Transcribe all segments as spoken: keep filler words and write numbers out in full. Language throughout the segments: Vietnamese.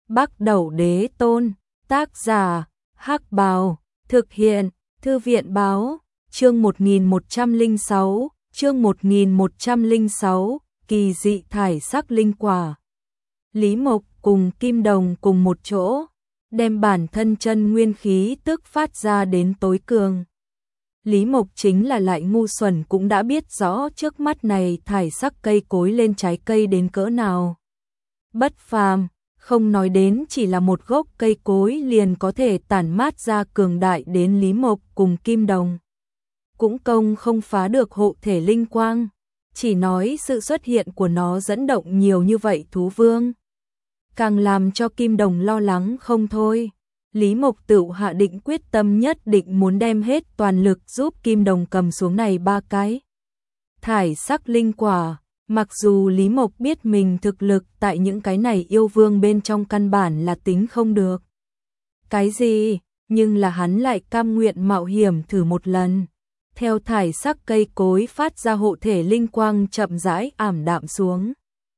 Bắc Đẩu Đế Tôn, tác giả, Hắc Bào, thực hiện, Thư viện Báo, chương một nghìn một trăm lẻ sáu, chương một nghìn một trăm lẻ sáu, kỳ dị thải sắc linh quả. Lý Mộc cùng Kim Đồng cùng một chỗ, đem bản thân chân nguyên khí tức phát ra đến tối cường. Lý Mộc chính là lại ngu xuẩn cũng đã biết rõ trước mắt này thải sắc cây cối lên trái cây đến cỡ nào. Bất phàm, không nói đến chỉ là một gốc cây cối liền có thể tản mát ra cường đại đến Lý Mộc cùng Kim Đồng. Cũng công không phá được hộ thể linh quang, chỉ nói sự xuất hiện của nó dẫn động nhiều như vậy thú vương. Càng làm cho Kim Đồng lo lắng không thôi. Lý Mộc tự hạ định quyết tâm nhất định muốn đem hết toàn lực giúp Kim Đồng cầm xuống này ba cái thải sắc linh quả. Mặc dù Lý Mộc biết mình thực lực tại những cái này yêu vương bên trong căn bản là tính không được cái gì, nhưng là hắn lại cam nguyện mạo hiểm thử một lần. Theo thải sắc cây cối phát ra hộ thể linh quang chậm rãi ảm đạm xuống.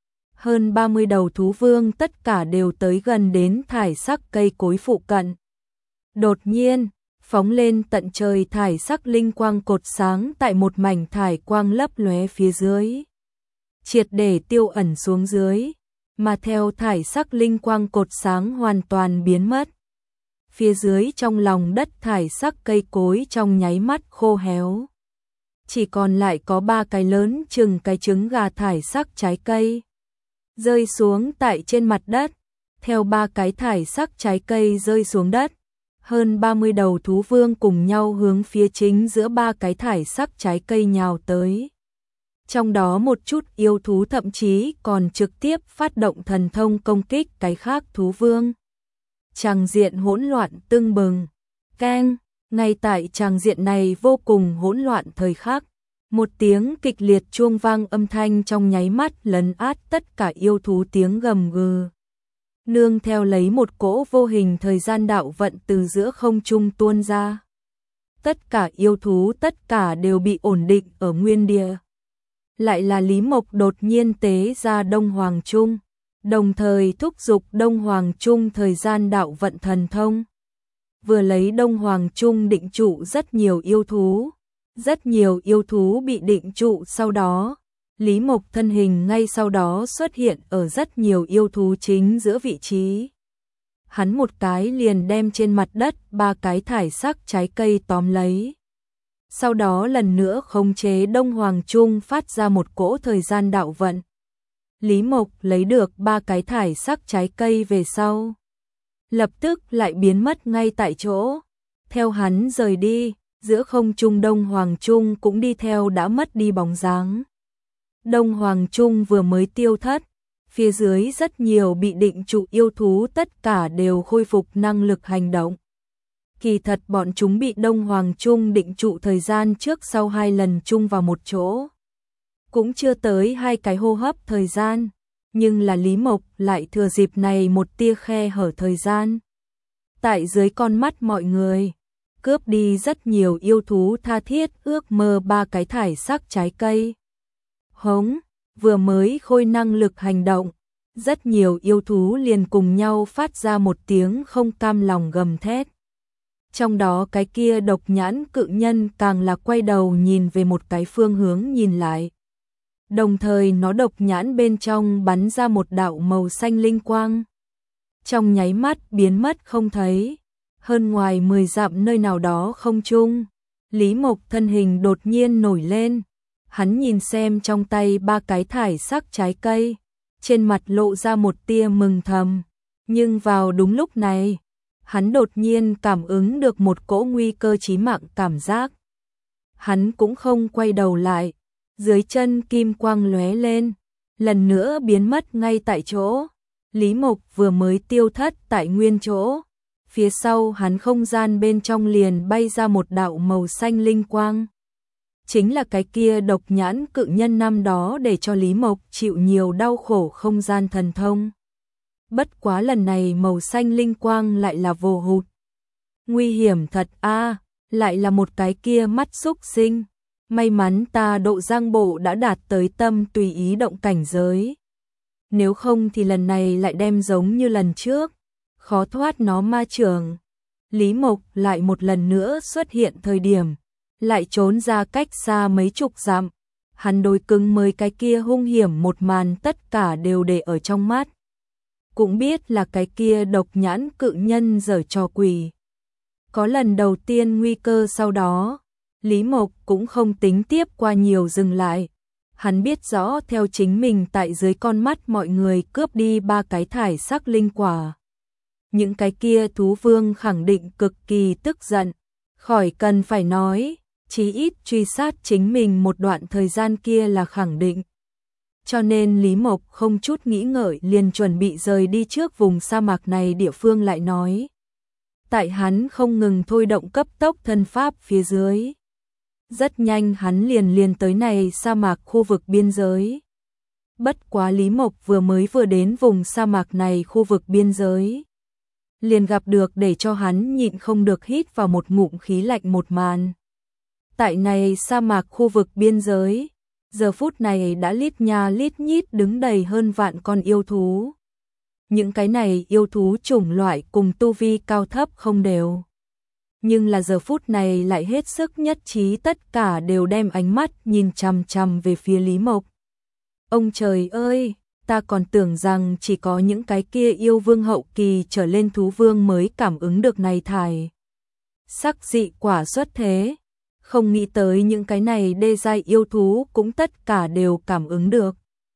Hơn ba mươi đầu thú vương tất cả đều tới gần đến thải sắc cây cối phụ cận. Đột nhiên, phóng lên tận trời thải sắc linh quang cột sáng tại một mảnh thải quang lấp lóe phía dưới. Triệt để tiêu ẩn xuống dưới, mà theo thải sắc linh quang cột sáng hoàn toàn biến mất. Phía dưới trong lòng đất thải sắc cây cối trong nháy mắt khô héo. Chỉ còn lại có ba cái lớn chừng cái trứng gà thải sắc trái cây. Rơi xuống tại trên mặt đất, theo ba cái thải sắc trái cây rơi xuống đất. Hơn ba mươi đầu thú vương cùng nhau hướng phía chính giữa ba cái thải sắc trái cây nhào tới. Trong đó một chút yêu thú thậm chí còn trực tiếp phát động thần thông công kích cái khác thú vương. Tràng diện hỗn loạn tưng bừng. Keng, ngay tại tràng diện này vô cùng hỗn loạn thời khắc. Một tiếng kịch liệt chuông vang âm thanh trong nháy mắt lấn át tất cả yêu thú tiếng gầm gừ. Nương theo lấy một cỗ vô hình thời gian đạo vận từ giữa không trung tuôn ra. Tất cả yêu thú tất cả đều bị ổn định ở nguyên địa. Lại là Lý Mộc đột nhiên tế ra Đông Hoàng Trung, đồng thời thúc giục Đông Hoàng Trung thời gian đạo vận thần thông. Vừa lấy Đông Hoàng Trung định trụ rất nhiều yêu thú. Rất nhiều yêu thú bị định trụ sau đó, Lý Mộc thân hình ngay sau đó xuất hiện ở rất nhiều yêu thú chính giữa vị trí. Hắn một cái liền đem trên mặt đất ba cái thải sắc trái cây tóm lấy. Sau đó lần nữa khống chế Đông Hoàng Trung phát ra một cỗ thời gian đạo vận. Lý Mộc lấy được ba cái thải sắc trái cây về sau. Lập tức lại biến mất ngay tại chỗ. Theo hắn rời đi, giữa không trung Đông Hoàng Trung cũng đi theo đã mất đi bóng dáng. Đông Hoàng Trung vừa mới tiêu thất, phía dưới rất nhiều bị định trụ yêu thú tất cả đều khôi phục năng lực hành động. Kỳ thật bọn chúng bị Đông Hoàng Trung định trụ thời gian trước sau hai lần chung vào một chỗ. Cũng chưa tới hai cái hô hấp thời gian, nhưng là Lý Mộc lại thừa dịp này một tia khe hở thời gian. Tại dưới con mắt mọi người, cướp đi rất nhiều yêu thú tha thiết ước mơ ba cái thải sắc trái cây. Hống, vừa mới khôi năng lực hành động, rất nhiều yêu thú liền cùng nhau phát ra một tiếng không cam lòng gầm thét. Trong đó cái kia độc nhãn cự nhân càng là quay đầu nhìn về một cái phương hướng nhìn lại. Đồng thời nó độc nhãn bên trong bắn ra một đạo màu xanh linh quang. Trong nháy mắt biến mất không thấy. Hơn ngoài mười dặm nơi nào đó không trung, Lý Mộc thân hình đột nhiên nổi lên. Hắn nhìn xem trong tay ba cái thải sắc trái cây, trên mặt lộ ra một tia mừng thầm. Nhưng vào đúng lúc này, hắn đột nhiên cảm ứng được một cỗ nguy cơ chí mạng cảm giác. Hắn cũng không quay đầu lại, dưới chân kim quang lóe lên, lần nữa biến mất ngay tại chỗ. Lý Mộc vừa mới tiêu thất tại nguyên chỗ. Phía sau hắn không gian bên trong liền bay ra một đạo màu xanh linh quang. Chính là cái kia độc nhãn cự nhân năm đó để cho Lý Mộc chịu nhiều đau khổ không gian thần thông. Bất quá lần này màu xanh linh quang lại là vô hụt. Nguy hiểm thật a, lại là một cái kia mắt xúc sinh. May mắn ta độ giang bộ đã đạt tới tâm tùy ý động cảnh giới. Nếu không thì lần này lại đem giống như lần trước. khó thoát nó ma trường. Lý Mộc lại một lần nữa xuất hiện thời điểm, lại trốn ra cách xa mấy chục dặm. Hắn đối cứng mới cái kia hung hiểm một màn tất cả đều để ở trong mắt. Cũng biết là cái kia độc nhãn cự nhân giở trò quỷ. Có lần đầu tiên nguy cơ sau đó, Lý Mộc cũng không tính tiếp qua nhiều dừng lại. Hắn biết rõ theo chính mình tại dưới con mắt mọi người cướp đi ba cái thải sắc linh quả. Những cái kia thú vương khẳng định cực kỳ tức giận. Khỏi cần phải nói, chí ít truy sát chính mình một đoạn thời gian kia là khẳng định. Cho nên Lý Mộc không chút nghĩ ngợi liền chuẩn bị rời đi trước vùng sa mạc này. Địa phương lại nói, tại hắn không ngừng thôi động cấp tốc thân pháp phía dưới. Rất nhanh hắn liền liền tới này sa mạc khu vực biên giới. Bất quá Lý Mộc vừa mới vừa đến vùng sa mạc này khu vực biên giới, liền gặp được để cho hắn nhịn không được hít vào một ngụm khí lạnh một màn. Tại này sa mạc khu vực biên giới, giờ phút này đã lít nha lít nhít đứng đầy hơn vạn con yêu thú. Những cái này yêu thú chủng loại cùng tu vi cao thấp không đều. Nhưng là giờ phút này lại hết sức nhất trí, tất cả đều đem ánh mắt nhìn chằm chằm về phía Lý Mộc. Ông trời ơi, ta còn tưởng rằng chỉ có những cái kia yêu vương hậu kỳ trở lên thú vương mới cảm ứng được này thải sắc dị quả xuất thế. Không nghĩ tới những cái này đê giai yêu thú cũng tất cả đều cảm ứng được.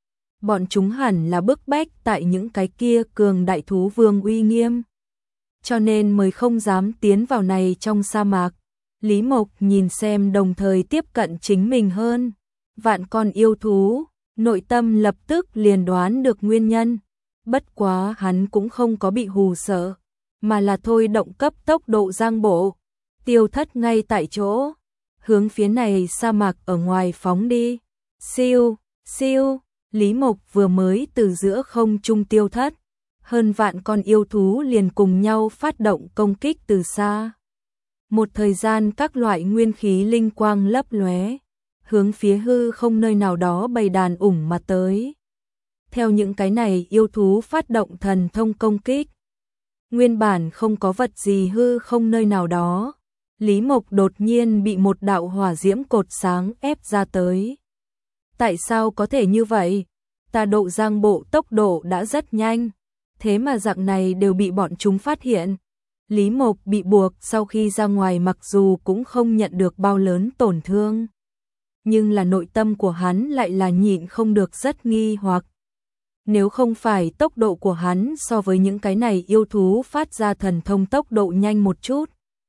Bọn chúng hẳn là bức bách tại những cái kia cường đại thú vương uy nghiêm, cho nên mới không dám tiến vào này trong sa mạc. Lý Mộc nhìn xem đồng thời tiếp cận chính mình hơn vạn con yêu thú, nội tâm lập tức liền đoán được nguyên nhân. Bất quá hắn cũng không có bị hù sợ, mà là thôi động cấp tốc độ giang bộ, tiêu thất ngay tại chỗ, hướng phía này sa mạc ở ngoài phóng đi. Siêu, siêu, Lý Mộc vừa mới từ giữa không trung tiêu thất, hơn vạn con yêu thú liền cùng nhau phát động công kích từ xa. Một thời gian các loại nguyên khí linh quang lấp lóe, hướng phía hư không nơi nào đó bầy đàn ủng mà tới. Theo những cái này yêu thú phát động thần thông công kích, nguyên bản không có vật gì hư không nơi nào đó, Lý Mộc đột nhiên bị một đạo hỏa diễm cột sáng ép ra tới. Tại sao có thể như vậy? Ta độ giang bộ tốc độ đã rất nhanh, thế mà dạng này đều bị bọn chúng phát hiện. Lý Mộc bị buộc sau khi ra ngoài mặc dù cũng không nhận được bao lớn tổn thương, nhưng là nội tâm của hắn lại là nhịn không được rất nghi hoặc. Nếu không phải tốc độ của hắn so với những cái này yêu thú phát ra thần thông tốc độ nhanh một chút,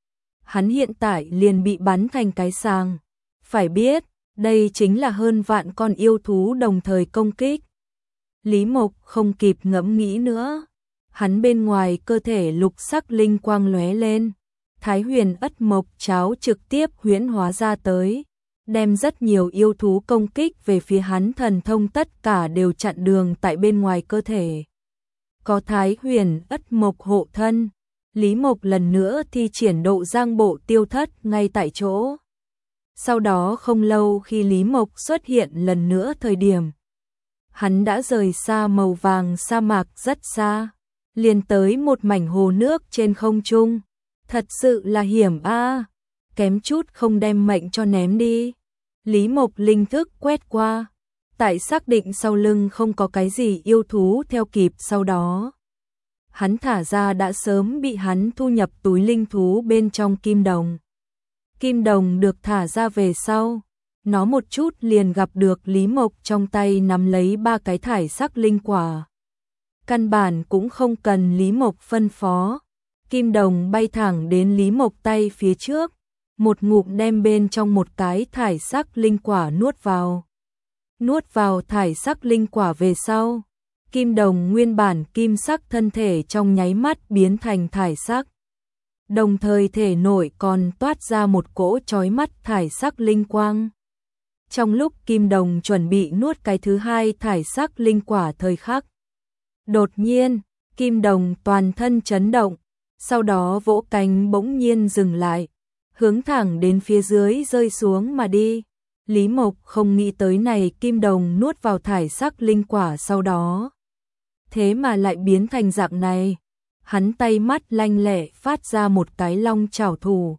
hắn hiện tại liền bị bắn thành cái sàng. Phải biết, đây chính là hơn vạn con yêu thú đồng thời công kích. Lý Mộc không kịp ngẫm nghĩ nữa, hắn bên ngoài cơ thể lục sắc linh quang lóe lên, Thái Huyền Ất Mộc cháo trực tiếp huyễn hóa ra tới, đem rất nhiều yêu thú công kích về phía hắn thần thông tất cả đều chặn đường tại bên ngoài cơ thể. Có Thái Huyền Ất Mộc hộ thân, Lý Mộc lần nữa thi triển độ giang bộ tiêu thất ngay tại chỗ. Sau đó không lâu khi Lý Mộc xuất hiện lần nữa thời điểm, hắn đã rời xa màu vàng sa mạc rất xa, liền tới một mảnh hồ nước trên không trung. Thật sự là hiểm a, kém chút không đem mệnh cho ném đi. Lý Mộc linh thức quét qua, tại xác định sau lưng không có cái gì yêu thú theo kịp sau đó, hắn thả ra đã sớm bị hắn thu nhập túi linh thú bên trong kim đồng. Kim đồng được thả ra về sau, nó một chút liền gặp được Lý Mộc trong tay nắm lấy ba cái thải sắc linh quả. Căn bản cũng không cần Lý Mộc phân phó, kim đồng bay thẳng đến Lý Mộc tay phía trước, một ngụm đem bên trong một cái thải sắc linh quả nuốt vào. Nuốt vào thải sắc linh quả về sau, kim đồng nguyên bản kim sắc thân thể trong nháy mắt biến thành thải sắc. Đồng thời thể nội còn toát ra một cỗ chói mắt thải sắc linh quang. Trong lúc kim đồng chuẩn bị nuốt cái thứ hai thải sắc linh quả thời khắc, đột nhiên, kim đồng toàn thân chấn động, sau đó vỗ cánh bỗng nhiên dừng lại, hướng thẳng đến phía dưới rơi xuống mà đi. Lý Mộc không nghĩ tới này kim đồng nuốt vào thải sắc linh quả sau đó, thế mà lại biến thành dạng này. hắn tay mắt lanh lẹ phát ra một cái long chảo thủ,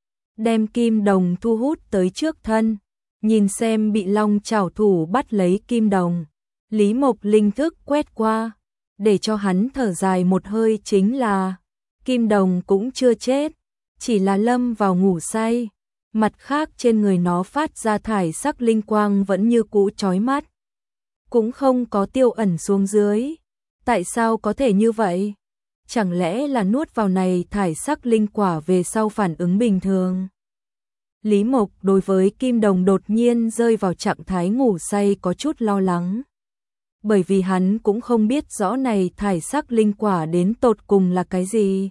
đem kim đồng thu hút tới trước thân. Nhìn xem bị long chảo thủ bắt lấy kim đồng, Lý Mộc linh thức quét qua, để cho hắn thở dài một hơi chính là kim đồng cũng chưa chết, chỉ là lâm vào ngủ say. Mặt khác trên người nó phát ra thải sắc linh quang vẫn như cũ chói mắt, cũng không có tiêu ẩn xuống dưới. Tại sao có thể như vậy? Chẳng lẽ là nuốt vào này thải sắc linh quả về sau phản ứng bình thường? Lý Mộc đối với kim đồng đột nhiên rơi vào trạng thái ngủ say có chút lo lắng. Bởi vì hắn cũng không biết rõ này thải sắc linh quả đến tột cùng là cái gì.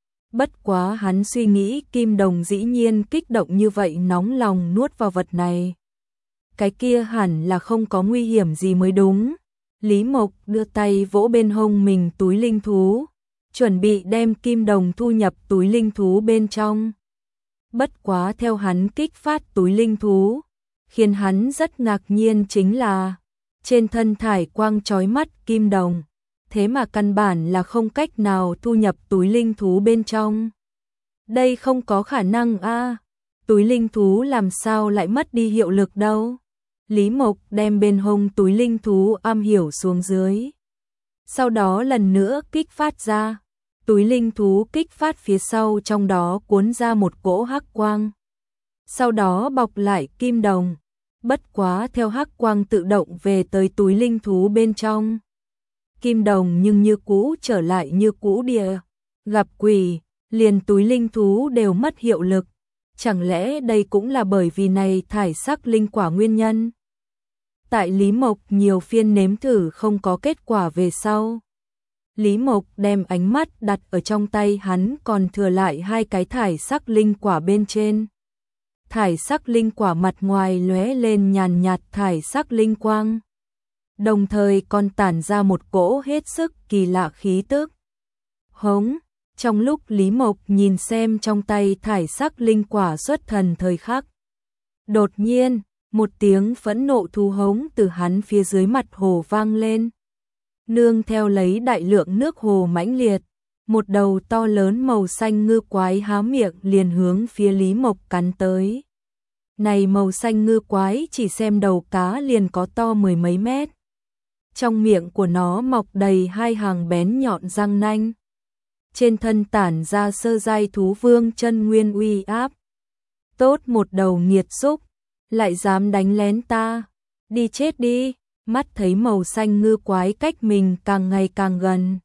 Bất quá hắn suy nghĩ kim đồng dĩ nhiên kích động như vậy nóng lòng nuốt vào vật này. Cái kia hẳn là không có nguy hiểm gì mới đúng. Lý Mộc đưa tay vỗ bên hông mình túi linh thú, chuẩn bị đem kim đồng thu nhập túi linh thú bên trong. Bất quá theo hắn kích phát túi linh thú, khiến hắn rất ngạc nhiên chính là trên thân thải quang chói mắt kim đồng, thế mà căn bản là không cách nào thu nhập túi linh thú bên trong. Đây không có khả năng a, túi linh thú làm sao lại mất đi hiệu lực đâu. Lý Mộc đem bên hông túi linh thú am hiểu xuống dưới, sau đó lần nữa kích phát ra. Túi linh thú kích phát phía sau trong đó cuốn ra một cỗ hắc quang, sau đó bọc lại kim đồng. Bất quá theo hắc quang tự động về tới túi linh thú bên trong, kim đồng nhưng như cũ trở lại như cũ địa. Gặp quỷ, liền túi linh thú đều mất hiệu lực. Chẳng lẽ đây cũng là bởi vì này thải sắc linh quả nguyên nhân? Tại Lý Mộc nhiều phiên nếm thử không có kết quả về sau, Lý Mộc đem ánh mắt đặt ở trong tay hắn còn thừa lại hai cái thải sắc linh quả bên trên. Thải sắc linh quả mặt ngoài lóe lên nhàn nhạt thải sắc linh quang, đồng thời còn tản ra một cỗ hết sức kỳ lạ khí tức. Hống, trong lúc Lý Mộc nhìn xem trong tay thải sắc linh quả xuất thần thời khắc, đột nhiên, một tiếng phẫn nộ thú hống từ hắn phía dưới mặt hồ vang lên. Nương theo lấy đại lượng nước hồ mãnh liệt, một đầu to lớn màu xanh ngư quái há miệng liền hướng phía Lý Mộc cắn tới. Này màu xanh ngư quái chỉ xem đầu cá liền có to mười mấy mét. Trong miệng của nó mọc đầy hai hàng bén nhọn răng nanh. Trên thân tản ra sơ giai thú vương chân nguyên uy áp. Tốt một đầu nghiệt xúc, lại dám đánh lén ta, đi chết đi. Mắt thấy màu xanh ngư quái cách mình càng ngày càng gần,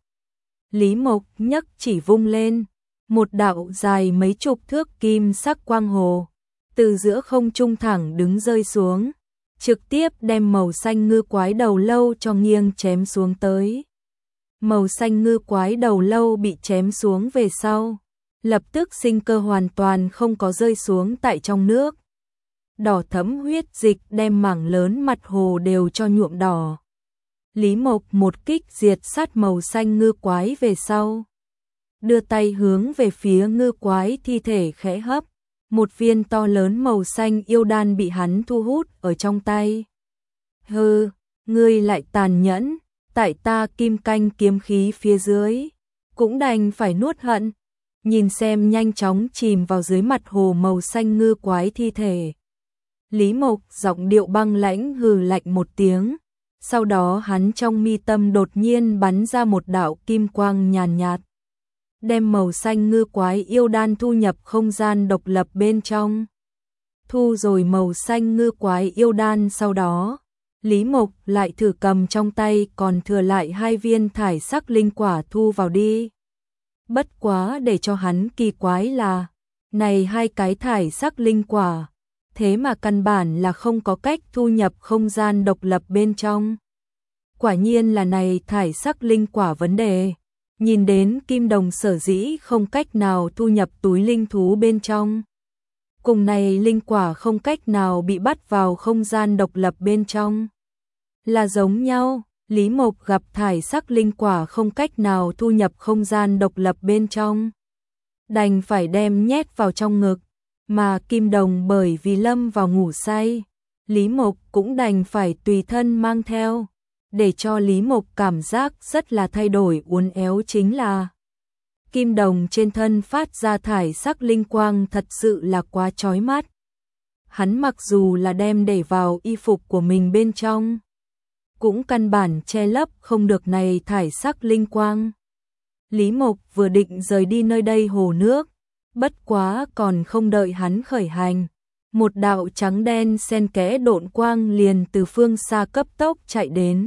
Lý Mộc nhấc chỉ vung lên, một đạo dài mấy chục thước kim sắc quang hồ từ giữa không trung thẳng đứng rơi xuống, trực tiếp đem màu xanh ngư quái đầu lâu cho nghiêng chém xuống tới. Màu xanh ngư quái đầu lâu bị chém xuống về sau, lập tức sinh cơ hoàn toàn không có rơi xuống tại trong nước. Đỏ thẫm huyết dịch đem mảng lớn mặt hồ đều cho nhuộm đỏ. Lý Mộc một kích diệt sát màu xanh ngư quái về sau, đưa tay hướng về phía ngư quái thi thể khẽ hấp, một viên to lớn màu xanh yêu đan bị hắn thu hút ở trong tay. Hừ, ngươi lại tàn nhẫn, tại ta kim canh kiếm khí phía dưới, cũng đành phải nuốt hận. Nhìn xem nhanh chóng chìm vào dưới mặt hồ màu xanh ngư quái thi thể, Lý Mộc giọng điệu băng lãnh hừ lạnh một tiếng, sau đó hắn trong mi tâm đột nhiên bắn ra một đạo kim quang nhàn nhạt, đem màu xanh ngư quái yêu đan thu nhập không gian độc lập bên trong. Thu rồi màu xanh ngư quái yêu đan sau đó, Lý Mộc lại thử cầm trong tay còn thừa lại hai viên thải sắc linh quả thu vào đi. Bất quá để cho hắn kỳ quái là, này hai cái thải sắc linh quả, thế mà căn bản là không có cách thu nhập không gian độc lập bên trong. Quả nhiên là này thải sắc linh quả vấn đề. Nhìn đến kim đồng sở dĩ không cách nào thu nhập túi linh thú bên trong. Cùng này linh quả không cách nào bị bắt vào không gian độc lập bên trong. Là giống nhau, Lý Mộc gặp thải sắc linh quả không cách nào thu nhập không gian độc lập bên trong. Đành phải đem nhét vào trong ngực, mà kim đồng bởi vì lâm vào ngủ say, Lý Mộc cũng đành phải tùy thân mang theo. Để cho Lý Mộc cảm giác rất là thay đổi uốn éo chính là kim đồng trên thân phát ra thải sắc linh quang thật sự là quá chói mắt. Hắn mặc dù là đem để vào y phục của mình bên trong, cũng căn bản che lấp không được này thải sắc linh quang. Lý Mộc vừa định rời đi nơi đây hồ nước, bất quá còn không đợi hắn khởi hành, một đạo trắng đen xen kẽ độn quang liền từ phương xa cấp tốc chạy đến.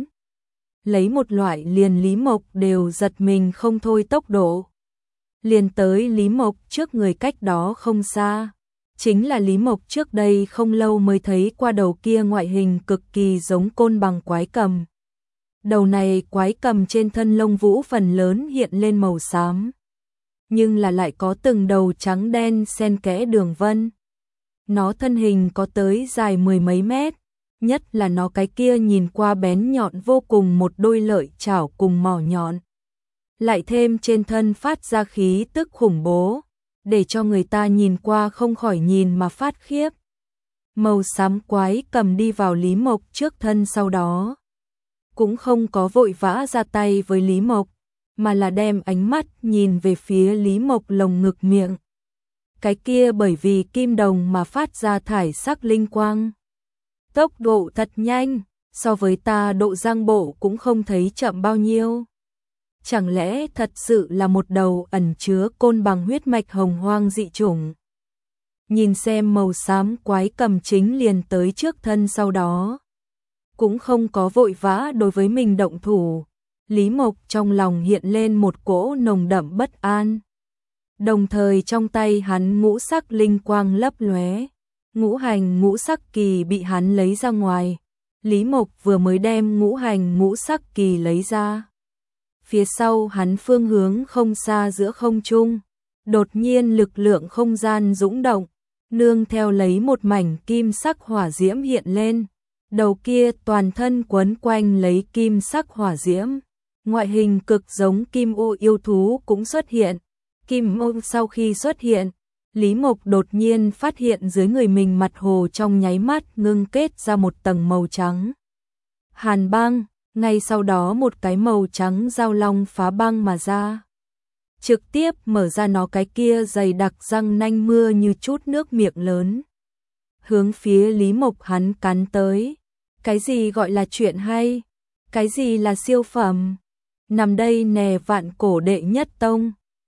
Lấy một loại liền Lý Mộc đều giật mình không thôi tốc độ. Liền tới Lý Mộc trước người cách đó không xa. Chính là Lý Mộc trước đây không lâu mới thấy qua đầu kia ngoại hình cực kỳ giống côn bằng quái cầm. Đầu này quái cầm trên thân lông vũ phần lớn hiện lên màu xám, nhưng là lại có từng đầu trắng đen xen kẽ đường vân. Nó thân hình có tới dài mười mấy mét, nhất là nó cái kia nhìn qua bén nhọn vô cùng, một đôi lợi chảo cùng mỏ nhọn. Lại thêm trên thân phát ra khí tức khủng bố, để cho người ta nhìn qua không khỏi nhìn mà phát khiếp. Màu xám quái cầm đi vào Lý Mộc trước thân, sau đó cũng không có vội vã ra tay với Lý Mộc, mà là đem ánh mắt nhìn về phía Lý Mộc lồng ngực miệng. Cái kia bởi vì kim đồng mà phát ra thải sắc linh quang. Tốc độ thật nhanh, so với ta độ giang bộ cũng không thấy chậm bao nhiêu. Chẳng lẽ thật sự là một đầu ẩn chứa côn bằng huyết mạch hồng hoang dị chủng? Nhìn xem màu xám quái cầm chính liền tới trước thân, sau đó cũng không có vội vã đối với mình động thủ. Lý Mộc trong lòng hiện lên một cỗ nồng đậm bất an. Đồng thời trong tay hắn ngũ sắc linh quang lấp lóe, ngũ hành ngũ sắc kỳ bị hắn lấy ra ngoài. Lý Mộc vừa mới đem ngũ hành ngũ sắc kỳ lấy ra, phía sau hắn phương hướng không xa giữa không trung, đột nhiên lực lượng không gian dũng động, nương theo lấy một mảnh kim sắc hỏa diễm hiện lên. Đầu kia toàn thân quấn quanh lấy kim sắc hỏa diễm, ngoại hình cực giống kim ô yêu thú cũng xuất hiện. Kim ô sau khi xuất hiện, Lý Mộc đột nhiên phát hiện dưới người mình mặt hồ trong nháy mắt ngưng kết ra một tầng màu trắng hàn băng, ngay sau đó một cái màu trắng giao long phá băng mà ra, trực tiếp mở ra nó cái kia dày đặc răng nanh mưa như chút nước miệng lớn, hướng phía Lý Mộc hắn cắn tới. Cái gì gọi là chuyện hay? Cái gì là siêu phẩm? Nằm đây nè vạn cổ đệ nhất tông,